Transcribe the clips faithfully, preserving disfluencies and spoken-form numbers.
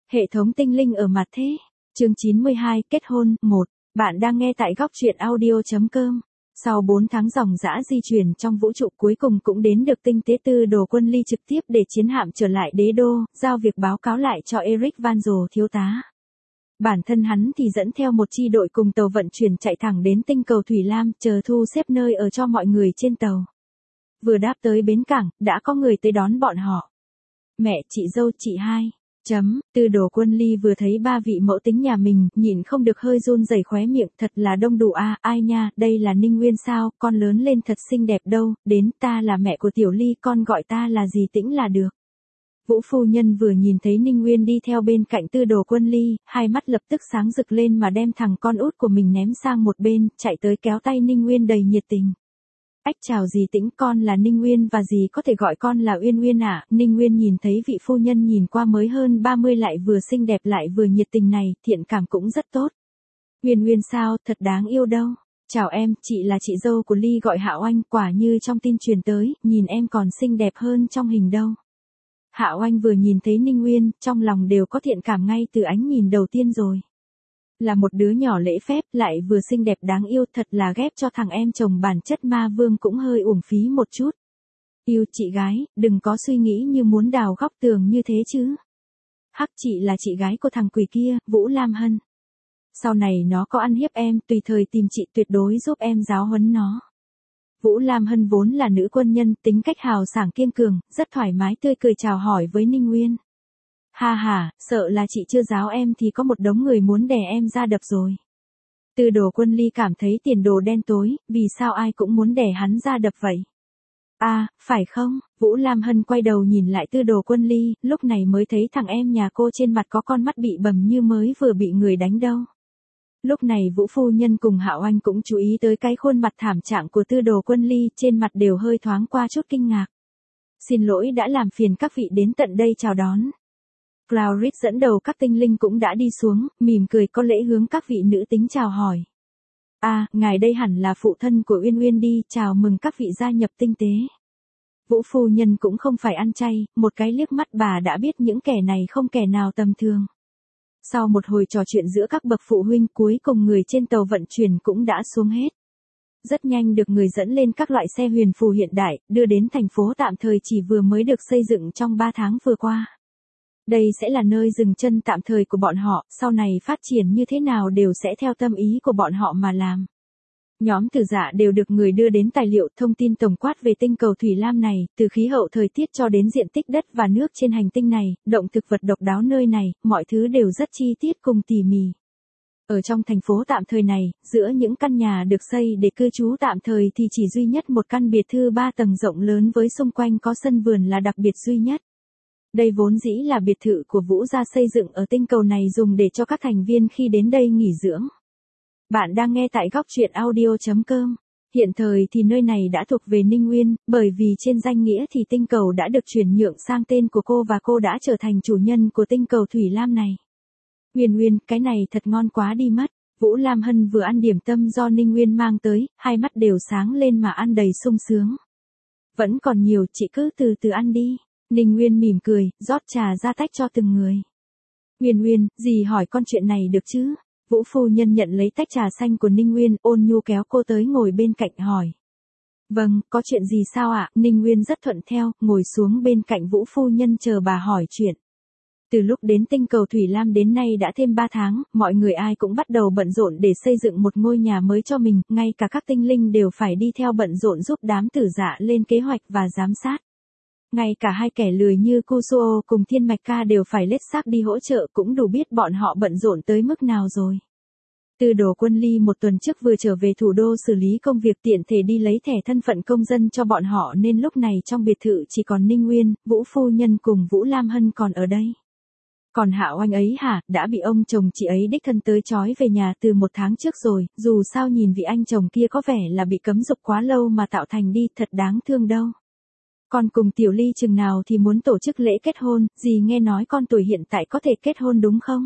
Hệ thống tinh linh ở mặt thế. Chương chín mươi hai, kết hôn, một. Bạn đang nghe tại góc truyện audio.com. Sau bốn tháng dòng dã di chuyển trong vũ trụ cuối cùng cũng đến được tinh tế tư đồ Quân Ly trực tiếp để chiến hạm trở lại đế đô, giao việc báo cáo lại cho Eric Van Dồ thiếu tá. Bản thân hắn thì dẫn theo một chi đội cùng tàu vận chuyển chạy thẳng đến tinh cầu Thủy Lam, chờ thu xếp nơi ở cho mọi người trên tàu. Vừa đáp tới bến cảng, đã có người tới đón bọn họ. Mẹ, chị dâu, chị hai. Chấm, tư đồ Quân Ly vừa thấy ba vị mẫu tính nhà mình, nhìn không được hơi run rẩy khóe miệng, thật là đông đủ a, à, ai nha, đây là Ninh Nguyên sao, con lớn lên thật xinh đẹp đâu, đến, ta là mẹ của Tiểu Ly, con gọi ta là gì Tĩnh là được. Vũ phu nhân vừa nhìn thấy Ninh Nguyên đi theo bên cạnh tư đồ Quân Ly, hai mắt lập tức sáng rực lên mà đem thằng con út của mình ném sang một bên, chạy tới kéo tay Ninh Nguyên đầy nhiệt tình. Ách chào dì Tĩnh, con là Ninh Nguyên và dì có thể gọi con là Uyên Uyên ạ. À? Ninh Nguyên nhìn thấy vị phu nhân nhìn qua mới hơn ba mươi lại vừa xinh đẹp lại vừa nhiệt tình này, thiện cảm cũng rất tốt. Uyên Uyên sao, thật đáng yêu đâu. Chào em, chị là chị dâu của Ly gọi Hạo Anh, quả như trong tin truyền tới, nhìn em còn xinh đẹp hơn trong hình đâu. Hạo Anh vừa nhìn thấy Ninh Nguyên, trong lòng đều có thiện cảm ngay từ ánh nhìn đầu tiên rồi. Là một đứa nhỏ lễ phép, lại vừa xinh đẹp đáng yêu, thật là ghép cho thằng em chồng bản chất ma vương cũng hơi uổng phí một chút. Yêu chị gái, đừng có suy nghĩ như muốn đào góc tường như thế chứ. Hắc, chị là chị gái của thằng quỷ kia, Vũ Lam Hân. Sau này nó có ăn hiếp em, tùy thời tìm chị tuyệt đối giúp em giáo huấn nó. Vũ Lam Hân vốn là nữ quân nhân, tính cách hào sảng kiên cường, rất thoải mái tươi cười chào hỏi với Ninh Nguyên. Ha ha, sợ là chị chưa giáo em thì có một đống người muốn đè em ra đập rồi. Tư đồ Quân Ly cảm thấy tiền đồ đen tối, vì sao ai cũng muốn đè hắn ra đập vậy? À, phải không? Vũ Lam Hân quay đầu nhìn lại tư đồ Quân Ly, lúc này mới thấy thằng em nhà cô trên mặt có con mắt bị bầm như mới vừa bị người đánh đâu. Lúc này Vũ phu nhân cùng Hạo Anh cũng chú ý tới cái khuôn mặt thảm trạng của tư đồ Quân Ly, trên mặt đều hơi thoáng qua chút kinh ngạc. Xin lỗi đã làm phiền các vị đến tận đây chào đón. Claurit dẫn đầu các tinh linh cũng đã đi xuống, mỉm cười có lễ hướng các vị nữ tính chào hỏi. À, ngài đây hẳn là phụ thân của Uyên Uyên đi, chào mừng các vị gia nhập tinh tế. Vũ phu nhân cũng không phải ăn chay, một cái liếc mắt bà đã biết những kẻ này không kẻ nào tầm thường. Sau một hồi trò chuyện giữa các bậc phụ huynh, cuối cùng người trên tàu vận chuyển cũng đã xuống hết. Rất nhanh được người dẫn lên các loại xe huyền phù hiện đại, đưa đến thành phố tạm thời chỉ vừa mới được xây dựng trong ba tháng vừa qua. Đây sẽ là nơi dừng chân tạm thời của bọn họ, sau này phát triển như thế nào đều sẽ theo tâm ý của bọn họ mà làm. Nhóm tử dạ đều được người đưa đến tài liệu thông tin tổng quát về tinh cầu Thủy Lam này, từ khí hậu thời tiết cho đến diện tích đất và nước trên hành tinh này, động thực vật độc đáo nơi này, mọi thứ đều rất chi tiết cùng tỉ mỉ. Ở trong thành phố tạm thời này, giữa những căn nhà được xây để cư trú tạm thời thì chỉ duy nhất một căn biệt thự ba tầng rộng lớn với xung quanh có sân vườn là đặc biệt duy nhất. Đây vốn dĩ là biệt thự của Vũ gia xây dựng ở tinh cầu này dùng để cho các thành viên khi đến đây nghỉ dưỡng. Bạn đang nghe tại góc truyện audio.com. Hiện thời thì nơi này đã thuộc về Ninh Nguyên, bởi vì trên danh nghĩa thì tinh cầu đã được chuyển nhượng sang tên của cô và cô đã trở thành chủ nhân của tinh cầu Thủy Lam này. Uyên Uyên, cái này thật ngon quá đi mất. Vũ Lam Hân vừa ăn điểm tâm do Ninh Nguyên mang tới, hai mắt đều sáng lên mà ăn đầy sung sướng. Vẫn còn nhiều, chị cứ từ từ ăn đi. Ninh Nguyên mỉm cười, rót trà ra tách cho từng người. Uyên Uyên, dì hỏi con chuyện này được chứ? Vũ phu nhân nhận lấy tách trà xanh của Ninh Nguyên, ôn nhu kéo cô tới ngồi bên cạnh hỏi. Vâng, có chuyện gì sao ạ? À? Ninh Nguyên rất thuận theo, ngồi xuống bên cạnh Vũ phu nhân chờ bà hỏi chuyện. Từ lúc đến tinh cầu Thủy Lam đến nay đã thêm ba tháng, mọi người ai cũng bắt đầu bận rộn để xây dựng một ngôi nhà mới cho mình, ngay cả các tinh linh đều phải đi theo bận rộn giúp đám tử dạ lên kế hoạch và giám sát. Ngay cả hai kẻ lười như Kusuo cùng Thiên Mạch Ca đều phải lết xác đi hỗ trợ, cũng đủ biết bọn họ bận rộn tới mức nào rồi. Tư đồ Quân Ly một tuần trước vừa trở về thủ đô xử lý công việc tiện thể đi lấy thẻ thân phận công dân cho bọn họ nên lúc này trong biệt thự chỉ còn Ninh Nguyên, Vũ phu nhân cùng Vũ Lam Hân còn ở đây. Còn Hạo Anh ấy hả, đã bị ông chồng chị ấy đích thân tới trói về nhà từ một tháng trước rồi, dù sao nhìn vị anh chồng kia có vẻ là bị cấm dục quá lâu mà tạo thành đi, thật đáng thương đâu. Con cùng Tiểu Ly chừng nào thì muốn tổ chức lễ kết hôn, dì nghe nói con tuổi hiện tại có thể kết hôn đúng không?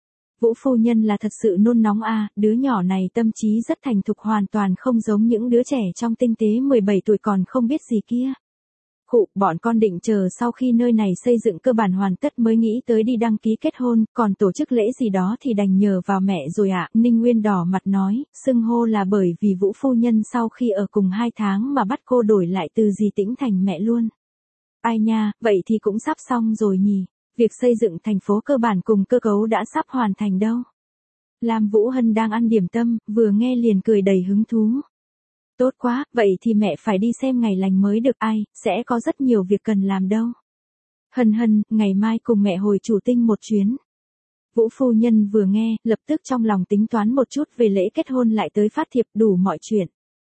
Vũ phu nhân là thật sự nôn nóng à, đứa nhỏ này tâm trí rất thành thục hoàn toàn không giống những đứa trẻ trong tinh tế mười bảy tuổi còn không biết gì kia. Khụ, bọn con định chờ sau khi nơi này xây dựng cơ bản hoàn tất mới nghĩ tới đi đăng ký kết hôn, còn tổ chức lễ gì đó thì đành nhờ vào mẹ rồi ạ. Ninh Nguyên đỏ mặt nói, xưng hô là bởi vì Vũ phu nhân sau khi ở cùng hai tháng mà bắt cô đổi lại từ dì Tĩnh thành mẹ luôn. Ai nha, vậy thì cũng sắp xong rồi nhỉ, việc xây dựng thành phố cơ bản cùng cơ cấu đã sắp hoàn thành đâu. Lam Vũ Hân đang ăn điểm tâm, vừa nghe liền cười đầy hứng thú. Tốt quá, vậy thì mẹ phải đi xem ngày lành mới được, ai, sẽ có rất nhiều việc cần làm đâu. Hân Hân, ngày mai cùng mẹ hồi Chủ Tinh một chuyến. Vũ phu nhân vừa nghe, lập tức trong lòng tính toán một chút về lễ kết hôn lại tới phát thiệp đủ mọi chuyện.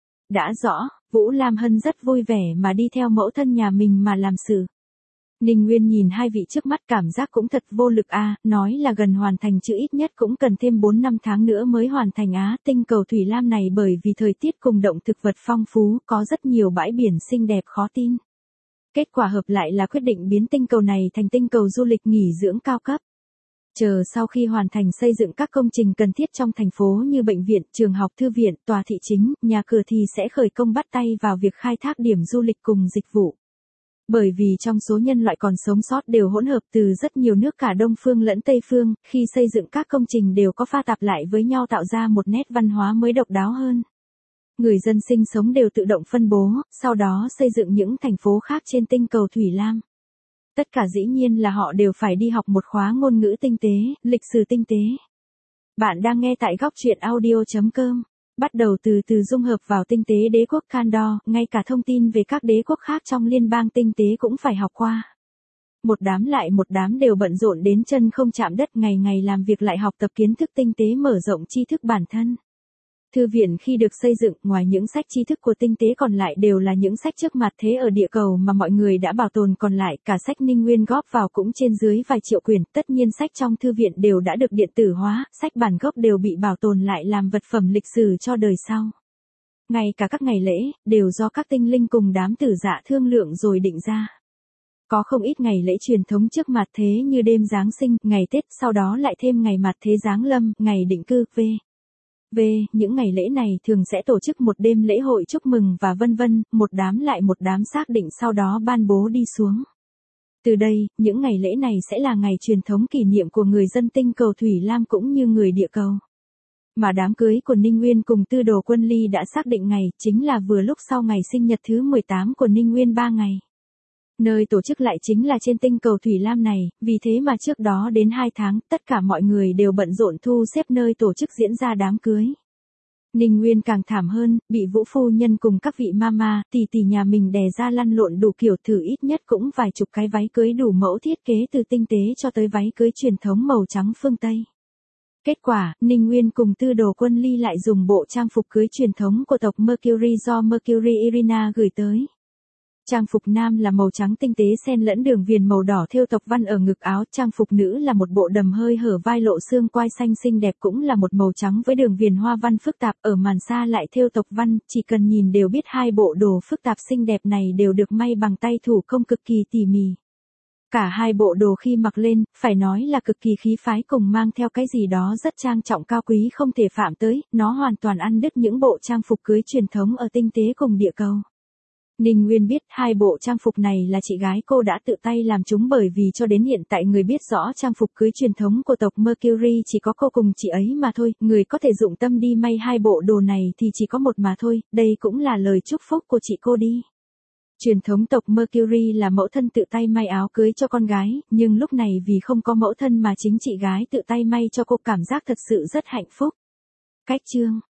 Đã rõ, Vũ Lam Hân rất vui vẻ mà đi theo mẫu thân nhà mình mà làm sự. Ninh Nguyên nhìn hai vị trước mắt cảm giác cũng thật vô lực a, à, nói là gần hoàn thành chứ ít nhất cũng cần thêm bốn năm tháng nữa mới hoàn thành á. Tinh cầu Thủy Lam này bởi vì thời tiết cùng động thực vật phong phú, có rất nhiều bãi biển xinh đẹp khó tin. Kết quả hợp lại là quyết định biến tinh cầu này thành tinh cầu du lịch nghỉ dưỡng cao cấp. Chờ sau khi hoàn thành xây dựng các công trình cần thiết trong thành phố như bệnh viện, trường học, thư viện, tòa thị chính, nhà cửa thì sẽ khởi công bắt tay vào việc khai thác điểm du lịch cùng dịch vụ. Bởi vì trong số nhân loại còn sống sót đều hỗn hợp từ rất nhiều nước cả Đông Phương lẫn Tây Phương, khi xây dựng các công trình đều có pha tạp lại với nhau tạo ra một nét văn hóa mới độc đáo hơn. Người dân sinh sống đều tự động phân bố, sau đó xây dựng những thành phố khác trên tinh cầu Thủy Lam. Tất cả dĩ nhiên là họ đều phải đi học một khóa ngôn ngữ tinh tế, lịch sử tinh tế. Bạn đang nghe tại góc truyện audio chấm com. Bắt đầu từ từ dung hợp vào tinh tế đế quốc Kandor, ngay cả thông tin về các đế quốc khác trong liên bang tinh tế cũng phải học qua. Một đám lại một đám đều bận rộn đến chân không chạm đất, ngày ngày làm việc lại học tập kiến thức tinh tế mở rộng tri thức bản thân. Thư viện khi được xây dựng, ngoài những sách tri thức của tinh tế còn lại đều là những sách trước mặt thế ở địa cầu mà mọi người đã bảo tồn, còn lại cả sách Ninh Nguyên góp vào cũng trên dưới vài triệu quyển, tất nhiên sách trong thư viện đều đã được điện tử hóa, sách bản gốc đều bị bảo tồn lại làm vật phẩm lịch sử cho đời sau. Ngay cả các ngày lễ, đều do các tinh linh cùng đám tử dạ thương lượng rồi định ra. Có không ít ngày lễ truyền thống trước mặt thế như đêm Giáng sinh, ngày Tết, sau đó lại thêm ngày mặt thế Giáng lâm, ngày định cư, v. V, những ngày lễ này thường sẽ tổ chức một đêm lễ hội chúc mừng và vân vân, một đám lại một đám xác định sau đó ban bố đi xuống. Từ đây, những ngày lễ này sẽ là ngày truyền thống kỷ niệm của người dân tinh cầu Thủy Lam cũng như người địa cầu. Mà đám cưới của Ninh Nguyên cùng Tư Đồ Quân Ly đã xác định ngày, chính là vừa lúc sau ngày sinh nhật thứ mười tám của Ninh Nguyên ba ngày. Nơi tổ chức lại chính là trên tinh cầu Thủy Lam này, vì thế mà trước đó đến hai tháng, tất cả mọi người đều bận rộn thu xếp nơi tổ chức diễn ra đám cưới. Ninh Nguyên càng thảm hơn, bị Vũ phu nhân cùng các vị mama, tỷ tỷ nhà mình đè ra lăn lộn đủ kiểu, thử ít nhất cũng vài chục cái váy cưới đủ mẫu thiết kế từ tinh tế cho tới váy cưới truyền thống màu trắng phương Tây. Kết quả, Ninh Nguyên cùng Tư Đồ Quân Ly lại dùng bộ trang phục cưới truyền thống của tộc Mercury do Mercury Irina gửi tới. Trang phục nam là màu trắng tinh tế xen lẫn đường viền màu đỏ thêu tộc văn ở ngực áo, trang phục nữ là một bộ đầm hơi hở vai lộ xương quai xanh xinh đẹp cũng là một màu trắng với đường viền hoa văn phức tạp, ở màn xa lại thêu tộc văn, chỉ cần nhìn đều biết hai bộ đồ phức tạp xinh đẹp này đều được may bằng tay thủ công cực kỳ tỉ mỉ. Cả hai bộ đồ khi mặc lên, phải nói là cực kỳ khí phái cùng mang theo cái gì đó rất trang trọng cao quý không thể phạm tới, nó hoàn toàn ăn đứt những bộ trang phục cưới truyền thống ở tinh tế cùng địa cầu. Ninh Nguyên biết hai bộ trang phục này là chị gái cô đã tự tay làm chúng, bởi vì cho đến hiện tại người biết rõ trang phục cưới truyền thống của tộc Mercury chỉ có cô cùng chị ấy mà thôi, người có thể dụng tâm đi may hai bộ đồ này thì chỉ có một mà thôi, đây cũng là lời chúc phúc của chị cô đi. Truyền thống tộc Mercury là mẫu thân tự tay may áo cưới cho con gái, nhưng lúc này vì không có mẫu thân mà chính chị gái tự tay may cho cô, cảm giác thật sự rất hạnh phúc. Cách chương